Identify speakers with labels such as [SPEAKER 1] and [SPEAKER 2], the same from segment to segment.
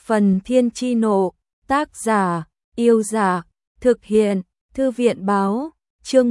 [SPEAKER 1] Phần Thiên Chi Nộ, tác giả, Yêu Giả, thực hiện, Thư viện Báo, chương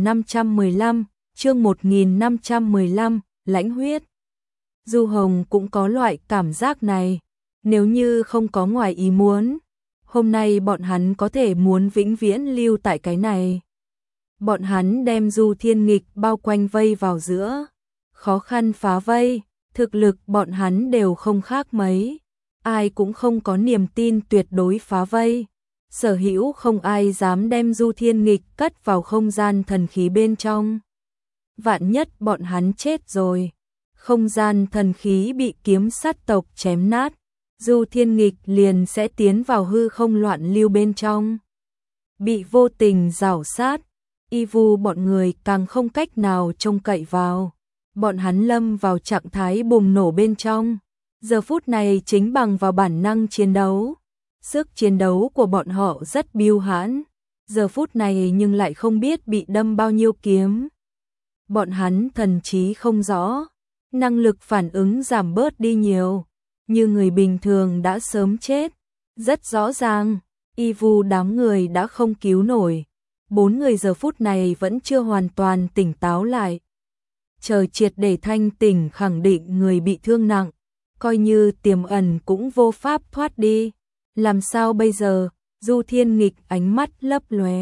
[SPEAKER 1] 1515, lãnh huyết. Du Hồng cũng có loại cảm giác này, nếu như không có ngoài ý muốn, hôm nay bọn hắn có thể muốn vĩnh viễn lưu tại cái này. Bọn hắn đem Du Thiên Nghịch bao quanh vây vào giữa, khó khăn phá vây, thực lực bọn hắn đều không khác mấy, ai cũng không có niềm tin tuyệt đối phá vây. Sở hữu không ai dám đem Du Thiên Nghịch cất vào không gian thần khí bên trong. Vạn nhất bọn hắn chết rồi, không gian thần khí bị kiếm sát tộc chém nát, Du Thiên Nghịch liền sẽ tiến vào hư không loạn lưu bên trong. Bị vô tình rảo sát, y vu bọn người càng không cách nào trông cậy vào. Bọn hắn lâm vào trạng thái bùng nổ bên trong. Giờ phút này chính bằng vào bản năng chiến đấu. Sức chiến đấu của bọn họ rất biêu hãn. Giờ phút này nhưng lại không biết bị đâm bao nhiêu kiếm. Bọn hắn thần trí không rõ. Năng lực phản ứng giảm bớt đi nhiều. Như người bình thường đã sớm chết. Rất rõ ràng, y vu đám người đã không cứu nổi. 4 người giờ phút này vẫn chưa hoàn toàn tỉnh táo lại. Chờ triệt để thanh tỉnh khẳng định người bị thương nặng, coi như tiềm ẩn cũng vô pháp thoát đi. Làm sao bây giờ? Du Thiên Nghịch ánh mắt lấp lóe.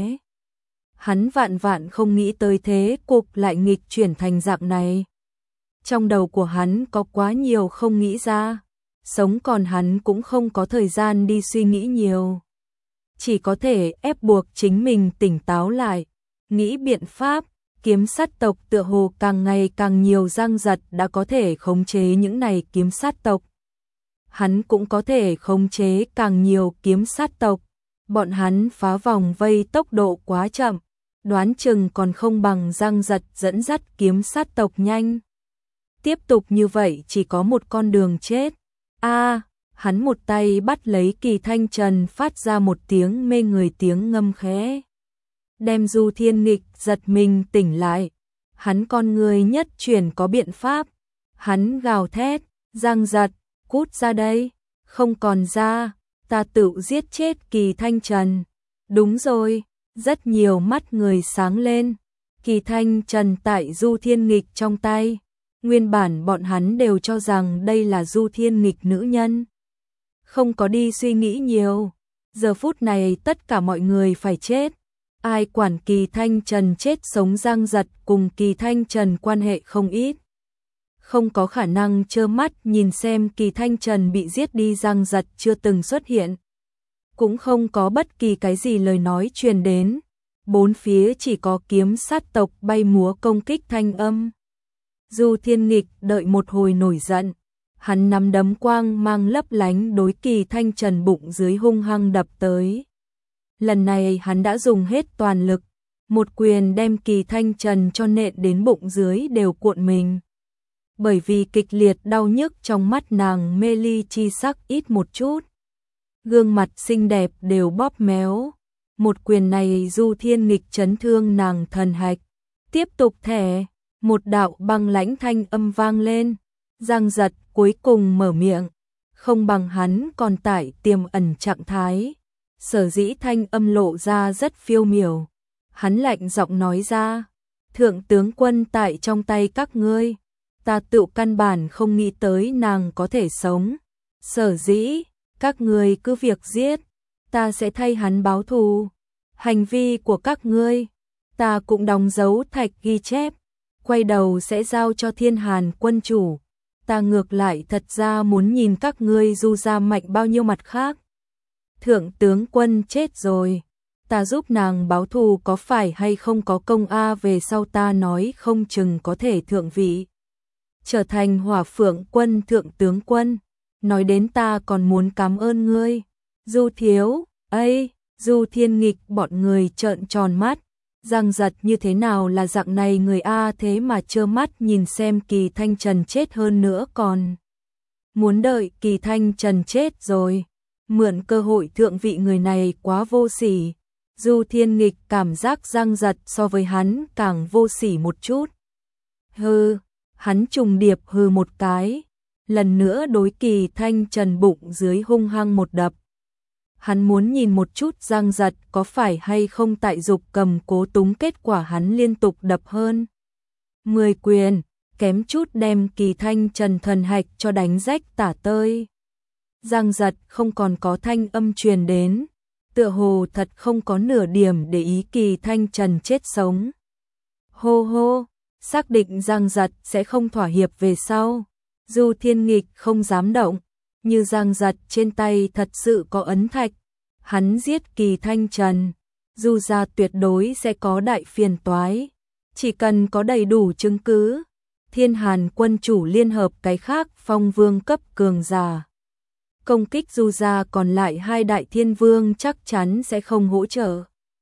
[SPEAKER 1] Hắn vạn không nghĩ tới thế cục lại nghịch chuyển thành dạng này. Trong đầu của hắn có quá nhiều không nghĩ ra, sống còn hắn cũng không có thời gian đi suy nghĩ nhiều. Chỉ có thể ép buộc chính mình tỉnh táo lại, nghĩ biện pháp. Kiếm sát tộc tựa hồ càng ngày càng nhiều giang giật đã có thể khống chế những này kiếm sát tộc. Hắn cũng có thể khống chế càng nhiều kiếm sát tộc. Bọn hắn phá vòng vây tốc độ quá chậm, đoán chừng còn không bằng giang giật dẫn dắt kiếm sát tộc nhanh. Tiếp tục như vậy chỉ có một con đường chết. Hắn một tay bắt lấy Kỳ Thanh Trần phát ra một tiếng mê người tiếng ngâm khẽ. Đem Du Thiên Nghịch giật mình tỉnh lại. Hắn con người nhất chuyển có biện pháp. Hắn gào thét, giang giật, cút ra đây, không còn ra, ta tự giết chết Kỳ Thanh Trần. Đúng rồi, rất nhiều mắt người sáng lên. Kỳ Thanh Trần tại Du Thiên Nghịch trong tay. Nguyên bản bọn hắn đều cho rằng đây là Du Thiên Nghịch nữ nhân. Không có đi suy nghĩ nhiều. Giờ phút này tất cả mọi người phải chết. Ai quản Kỳ Thanh Trần chết sống giang giật cùng Kỳ Thanh Trần quan hệ không ít. Không có khả năng trơ mắt nhìn xem Kỳ Thanh Trần bị giết đi giang giật chưa từng xuất hiện. Cũng không có bất kỳ cái gì lời nói truyền đến. Bốn phía chỉ có kiếm sát tộc bay múa công kích thanh âm. Du Thiên Nghịch đợi một hồi nổi giận. Hắn nắm đấm quang mang lấp lánh đối Kỳ Thanh Trần bụng dưới hung hăng đập tới. Lần này hắn đã dùng hết toàn lực, một quyền đem Kỳ Thanh Trần cho nện đến bụng dưới đều cuộn mình. Bởi vì kịch liệt đau nhức trong mắt nàng mê ly chi sắc ít một chút. Gương mặt xinh đẹp đều bóp méo. Một quyền này Du Thiên Nghịch chấn thương nàng thần hạch. Tiếp tục thẻ, một đạo băng lãnh thanh âm vang lên. Giang giật cuối cùng mở miệng, không bằng hắn còn tại tiềm ẩn trạng thái. Sở dĩ thanh âm lộ ra rất phiêu miểu. Hắn lạnh giọng nói ra, thượng tướng quân tại trong tay các ngươi, ta tự căn bản không nghĩ tới nàng có thể sống. Sở dĩ, các ngươi cứ việc giết, ta sẽ thay hắn báo thù. Hành vi của các ngươi, ta cũng đóng dấu thạch ghi chép, quay đầu sẽ giao cho Thiên Hàn quân chủ. Ta ngược lại thật ra muốn nhìn các ngươi Du ra mạnh bao nhiêu mặt khác. Thượng tướng quân chết rồi, ta giúp nàng báo thù có phải hay không có công về sau ta nói không chừng có thể thượng vị. Trở thành Hỏa Phượng quân thượng tướng quân, nói đến ta còn muốn cảm ơn ngươi. Du thiếu, Du Thiên Nghịch bọn người trợn tròn mắt. Giang giật như thế nào là dạng này người thế mà trơ mắt nhìn xem Kỳ Thanh Trần chết hơn nữa còn. Muốn đợi Kỳ Thanh Trần chết rồi. Mượn cơ hội thượng vị người này quá vô sỉ. Du Thiên Nghịch cảm giác giang giật so với hắn càng vô sỉ một chút. Hắn trùng điệp hừ một cái. lần nữa đối Kỳ Thanh Trần bụng dưới hung hăng một đập. Hắn muốn nhìn một chút Giang Giật có phải hay không tại dục cầm cố túng, kết quả hắn liên tục đập hơn 10 quyền, kém chút đem Kỳ Thanh Trần thần hạch cho đánh rách tả tơi. Giang Giật không còn có thanh âm truyền đến, tựa hồ thật không có nửa điểm để ý Kỳ Thanh Trần chết sống. Hô hô, xác định Giang Giật sẽ không thỏa hiệp về sau. Du Thiên Nghịch không dám động, như Giang Giật trên tay thật sự có ấn thạch, hắn giết Kỳ Thanh Trần, Du gia tuyệt đối sẽ có đại phiền toái. Chỉ cần có đầy đủ chứng cứ, Thiên Hàn quân chủ liên hợp cái khác phong vương cấp cường giả công kích Du gia, còn lại hai đại thiên vương chắc chắn sẽ không hỗ trợ.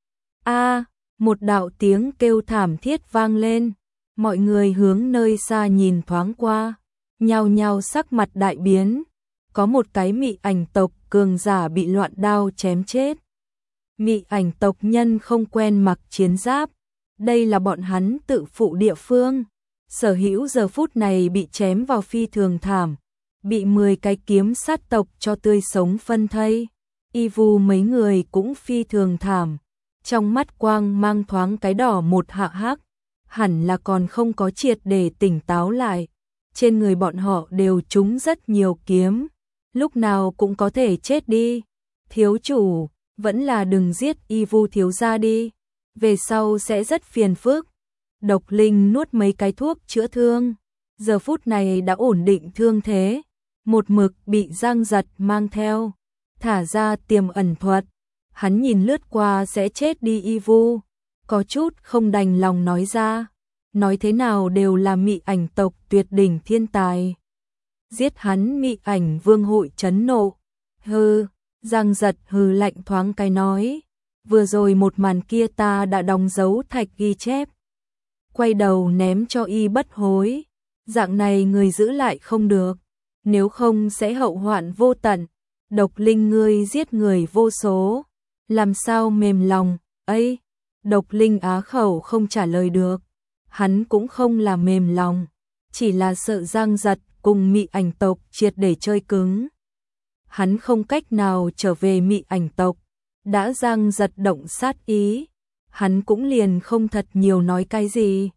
[SPEAKER 1] Một đạo tiếng kêu thảm thiết vang lên, mọi người hướng nơi xa nhìn thoáng qua, nhao nhao sắc mặt đại biến, có một cái mị ảnh tộc cường giả bị loạn đao chém chết. Mị ảnh tộc nhân không quen mặc chiến giáp, đây là bọn hắn tự phụ địa phương, sở hữu giờ phút này bị chém vào phi thường thảm, bị 10 cái kiếm sát tộc cho tươi sống phân thây. Y Vu mấy người cũng phi thường thảm, trong mắt quang mang thoáng cái đỏ một hạ hắc, hẳn là còn không có triệt để tỉnh táo lại. Trên người bọn họ đều trúng rất nhiều kiếm, lúc nào cũng có thể chết đi. Thiếu chủ, vẫn là đừng giết Y Vu thiếu gia đi, về sau sẽ rất phiền phức. Độc Linh nuốt mấy cái thuốc chữa thương, giờ phút này đã ổn định thương thế, một mực bị Giang Giật mang theo, thả ra tiềm ẩn thuật. Hắn nhìn lướt qua sẽ chết đi Y Vu, có chút không đành lòng nói ra, nói thế nào đều là mị ảnh tộc tuyệt đỉnh thiên tài. Giết hắn mị ảnh vương hội chấn nộ. Hừ, Giang Giật hừ lạnh thoáng cái nói, vừa rồi một màn kia ta đã đóng dấu thạch ghi chép. Quay đầu ném cho Y Bất Hối, dạng này người giữ lại không được, nếu không sẽ hậu hoạn vô tận. Độc Linh ngươi giết người vô số, làm sao mềm lòng, ấy. Độc Linh á khẩu không trả lời được, hắn cũng không là mềm lòng, chỉ là sợ Giang Giật cùng mị ảnh tộc triệt để chơi cứng. Hắn không cách nào trở về mị ảnh tộc, đã Giang Giật động sát ý, hắn cũng liền không thật nhiều nói cái gì.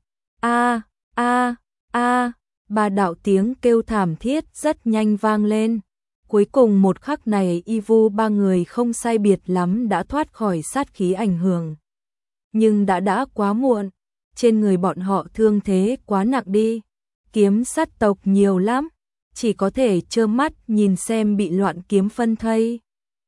[SPEAKER 1] Ba đạo tiếng kêu thảm thiết rất nhanh vang lên. Cuối cùng một khắc này Y Vu ba người không sai biệt lắm đã thoát khỏi sát khí ảnh hưởng. Nhưng đã quá muộn, trên người bọn họ thương thế quá nặng đi, kiếm sát tộc nhiều lắm, chỉ có thể trơ mắt nhìn xem bị loạn kiếm phân thây.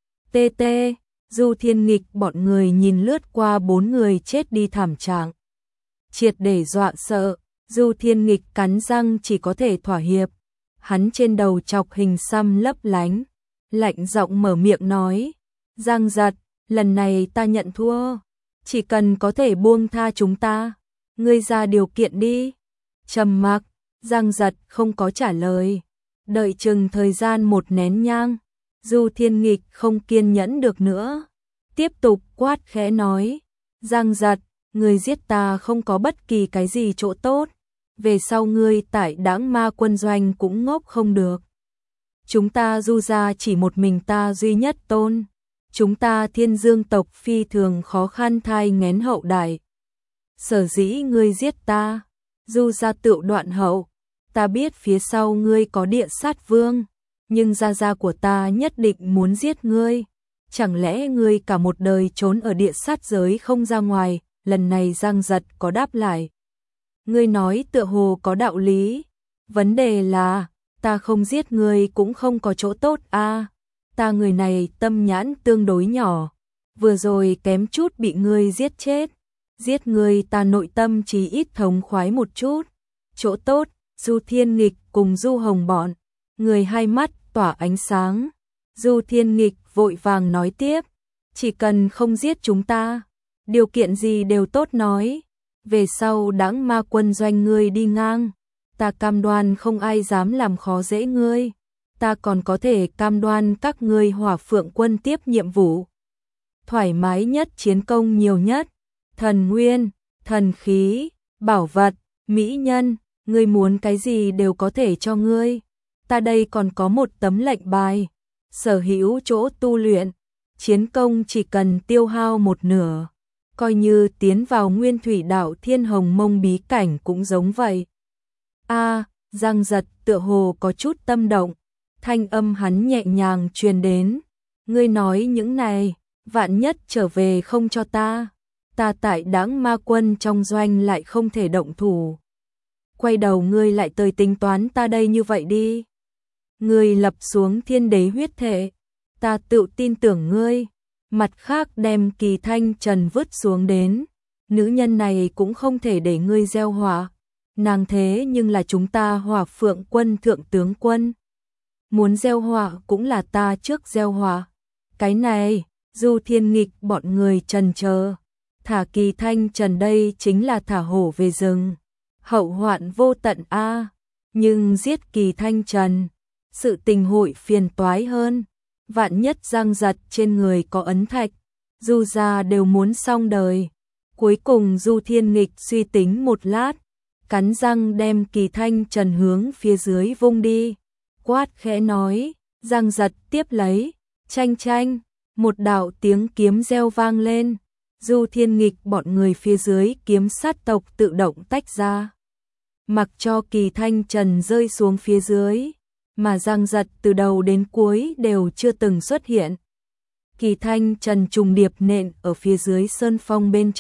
[SPEAKER 1] Du Thiên Nghịch bọn người nhìn lướt qua 4 người chết đi thảm trạng, triệt để dọa sợ. Du Thiên Nghịch cắn răng chỉ có thể thỏa hiệp. Hắn trên đầu chọc hình xăm lấp lánh, lạnh giọng mở miệng nói, Giang Giật, lần này ta nhận thua, chỉ cần có thể buông tha chúng ta, ngươi ra điều kiện đi. Trầm mặc, Giang Giật không có trả lời, đợi chừng thời gian một nén nhang, Du Thiên Nghịch không kiên nhẫn được nữa, tiếp tục quát khẽ nói, Giang Giật, ngươi giết ta không có bất kỳ cái gì chỗ tốt, về sau ngươi tại Đãng Ma quân doanh cũng ngốc không được. Chúng ta Du gia chỉ một mình ta duy nhất tôn, chúng ta Thiên Dương tộc phi thường khó khăn thai nghén hậu đại. Sở dĩ ngươi giết ta, Du gia tựu đoạn hậu, ta biết phía sau ngươi có địa sát vương, nhưng gia gia của ta nhất định muốn giết ngươi. Chẳng lẽ ngươi cả một đời trốn ở địa sát giới không ra ngoài? Lần này Giang Giật có đáp lại. Ngươi nói tựa hồ có đạo lý, vấn đề là, ta không giết ngươi cũng không có chỗ tốt a. Ta người này tâm nhãn tương đối nhỏ, vừa rồi kém chút bị ngươi giết chết. Giết ngươi ta nội tâm chỉ ít thống khoái một chút. Chỗ tốt, Du Thiên Nghịch cùng Du Hồng bọn, người hai mắt tỏa ánh sáng. Du Thiên Nghịch vội vàng nói tiếp, chỉ cần không giết chúng ta, điều kiện gì đều tốt nói. Về sau Đãng Ma quân doanh ngươi đi ngang, ta cam đoan không ai dám làm khó dễ ngươi. Ta còn có thể cam đoan các ngươi Hỏa Phượng quân tiếp nhiệm vụ thoải mái nhất, chiến công nhiều nhất, thần nguyên, thần khí, bảo vật, mỹ nhân, ngươi muốn cái gì đều có thể cho ngươi. ta đây còn có một tấm lệnh bài, sở hữu chỗ tu luyện, chiến công chỉ cần tiêu hao một nửa, coi như tiến vào Nguyên Thủy Đạo Thiên Hồng Mông bí cảnh cũng giống vậy. Giang Giật tựa hồ có chút tâm động, thanh âm hắn nhẹ nhàng truyền đến, ngươi nói những này, vạn nhất trở về không cho ta tại Đãng Ma Quân trong doanh lại không thể động thủ. Quay đầu ngươi lại tới tính toán ta đây như vậy đi. Ngươi lập xuống thiên đế huyết thể, ta tự tin tưởng ngươi. Mặt khác đem Kỳ Thanh Trần vứt xuống đến, nữ nhân này cũng không thể để ngươi gieo họa. Nàng thế nhưng là chúng ta Hỏa Phượng Quân thượng tướng quân. Muốn gieo họa cũng là ta trước gieo họa. Cái này, Du Thiên Nghịch bọn người trần chờ, thả Kỳ Thanh Trần đây chính là thả hổ về rừng. Hậu hoạn vô tận a, nhưng giết Kỳ Thanh Trần, sự tình hội phiền toái hơn. Vạn nhất Giang Giật trên người có ấn thạch, Du gia đều muốn xong đời. Cuối cùng Du Thiên Nghịch suy tính một lát, cắn răng đem Kỳ Thanh Trần hướng phía dưới vung đi, quát khẽ nói, Giang Giật tiếp lấy, chanh chanh, một đạo tiếng kiếm reo vang lên, Du Thiên Nghịch bọn người phía dưới kiếm sát tộc tự động tách ra, mặc cho Kỳ Thanh Trần rơi xuống phía dưới, mà Giang Giật từ đầu đến cuối đều chưa từng xuất hiện. Kỳ Thanh Trần trùng điệp nện ở phía dưới sơn phong bên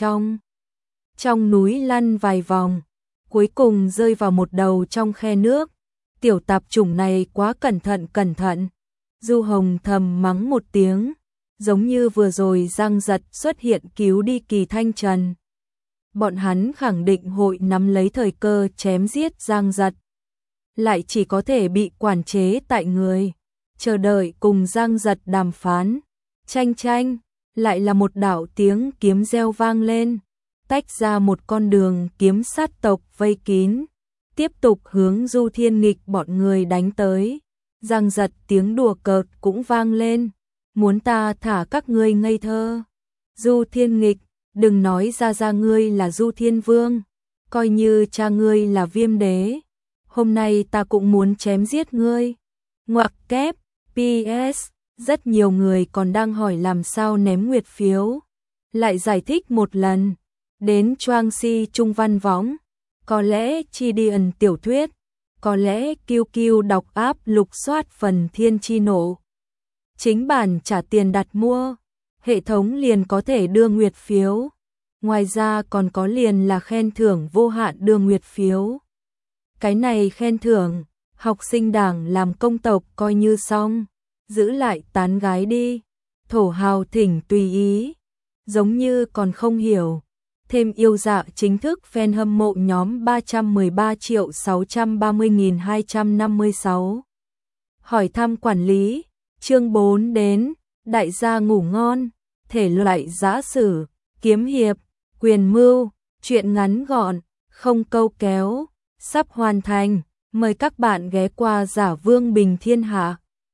[SPEAKER 1] trong núi lăn vài vòng, cuối cùng rơi vào một đầu trong khe nước. Tiểu tạp chủng này quá cẩn thận. Du Hồng thầm mắng một tiếng, giống như vừa rồi Giang Giật xuất hiện cứu đi Kỳ Thanh Trần. Bọn hắn khẳng định hội nắm lấy thời cơ chém giết Giang Giật, lại chỉ có thể bị quản chế tại người, chờ đợi cùng Giang Giật đàm phán. Chanh chanh, lại là một đạo tiếng kiếm reo vang lên, tách ra một con đường kiếm sát tộc vây kín, tiếp tục hướng Du Thiên Nghịch bọn người đánh tới. Giang Giật tiếng đùa cợt cũng vang lên, muốn ta thả các ngươi ngây thơ. Du Thiên Nghịch, đừng nói ra ngươi là Du Thiên Vương, coi như cha ngươi là Viêm Đế, hôm nay ta cũng muốn chém giết ngươi. Ngoặc kép, PS, rất nhiều người còn đang hỏi làm sao ném nguyệt phiếu. Lại giải thích một lần, đến Choang Si Trung Văn Võng, có lẽ Chidian tiểu thuyết, có lẽ QQ đọc app lục soát phần Thiên Chi Nộ. Chính bản trả tiền đặt mua, hệ thống liền có thể đưa nguyệt phiếu. Ngoài ra còn có liền là khen thưởng vô hạn đưa nguyệt phiếu. Cái này khen thưởng, học sinh đảng làm công tộc coi như xong, giữ lại tán gái đi. Thổ hào thỉnh tùy ý, giống như còn không hiểu. Thêm yêu dạ chính thức fan hâm mộ nhóm 313.630.256. Hỏi thăm quản lý, chương 4 đến, đại gia ngủ ngon, thể loại giã sử, kiếm hiệp, quyền mưu, truyện ngắn gọn, không câu kéo, sắp hoàn thành, mời các bạn ghé qua Giả Vương Bình Thiên Hạ.